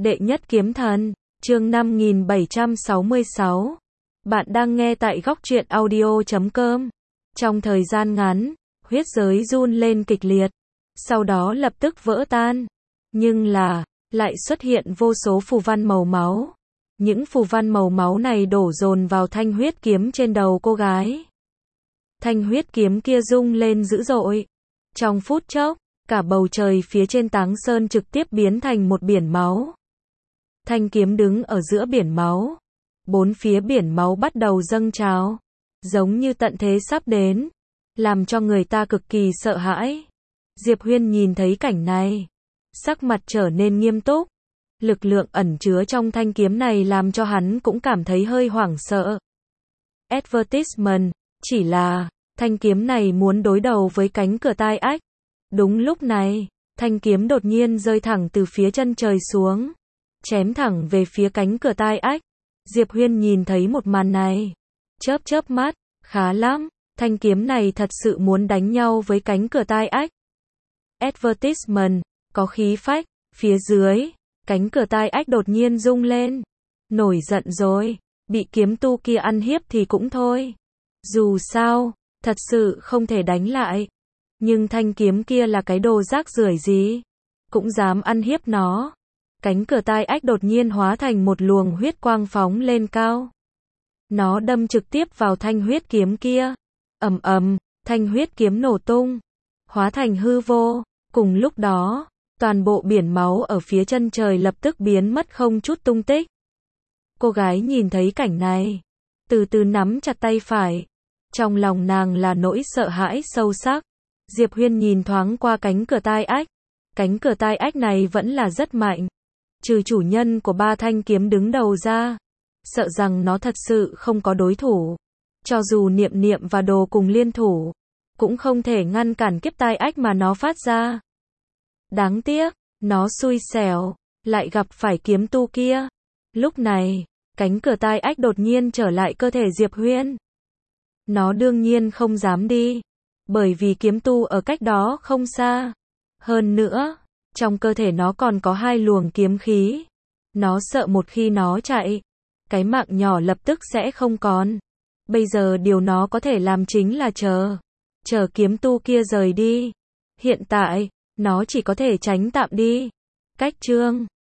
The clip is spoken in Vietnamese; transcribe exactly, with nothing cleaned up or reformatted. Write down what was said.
Đệ nhất kiếm thần, chương năm nghìn bảy trăm sáu mươi sáu. Bạn đang nghe tại góc truyện audio chấm com. Trong thời gian ngắn, huyết giới run lên kịch liệt, sau đó lập tức vỡ tan. Nhưng là, lại xuất hiện vô số phù văn màu máu. Những phù văn màu máu này đổ dồn vào thanh huyết kiếm trên đầu cô gái. Thanh huyết kiếm kia rung lên dữ dội. Trong phút chốc, cả bầu trời phía trên Táng Sơn trực tiếp biến thành một biển máu. Thanh kiếm đứng ở giữa biển máu. Bốn phía biển máu bắt đầu dâng trào, giống như tận thế sắp đến, làm cho người ta cực kỳ sợ hãi. Diệp Huyên nhìn thấy cảnh này, sắc mặt trở nên nghiêm túc. Lực lượng ẩn chứa trong thanh kiếm này làm cho hắn cũng cảm thấy hơi hoảng sợ. Advertisement, chỉ là, thanh kiếm này muốn đối đầu với cánh cửa tai ách. Đúng lúc này, thanh kiếm đột nhiên rơi thẳng từ phía chân trời xuống, chém thẳng về phía cánh cửa tai ách. Diệp Huyên nhìn thấy một màn này, chớp chớp mắt, khá lắm, thanh kiếm này thật sự muốn đánh nhau với cánh cửa tai ách. Advertisement, có khí phách, phía dưới, cánh cửa tai ách đột nhiên rung lên. Nổi giận rồi, bị kiếm tu kia ăn hiếp thì cũng thôi. Dù sao, thật sự không thể đánh lại. Nhưng thanh kiếm kia là cái đồ rác rưởi gì, cũng dám ăn hiếp nó. Cánh cửa tai ách đột nhiên hóa thành một luồng huyết quang phóng lên cao. Nó đâm trực tiếp vào thanh huyết kiếm kia. Ầm ầm, thanh huyết kiếm nổ tung, hóa thành hư vô. Cùng lúc đó, toàn bộ biển máu ở phía chân trời lập tức biến mất không chút tung tích. Cô gái nhìn thấy cảnh này, từ từ nắm chặt tay phải. Trong lòng nàng là nỗi sợ hãi sâu sắc. Diệp Huyên nhìn thoáng qua cánh cửa tai ách. Cánh cửa tai ách này vẫn là rất mạnh. Trừ chủ nhân của ba thanh kiếm đứng đầu ra, sợ rằng nó thật sự không có đối thủ. Cho dù Niệm Niệm và Đồ cùng liên thủ, cũng không thể ngăn cản kiếp tai ách mà nó phát ra. Đáng tiếc, nó xui xẻo, lại gặp phải kiếm tu kia. Lúc này, cánh cửa tai ách đột nhiên trở lại cơ thể Diệp Huyên. Nó đương nhiên không dám đi, bởi vì kiếm tu ở cách đó không xa. Hơn nữa, trong cơ thể nó còn có hai luồng kiếm khí. Nó sợ một khi nó chạy, cái mạng nhỏ lập tức sẽ không còn. Bây giờ điều nó có thể làm chính là chờ. Chờ kiếm tu kia rời đi. Hiện tại, nó chỉ có thể tránh tạm đi. Cách chương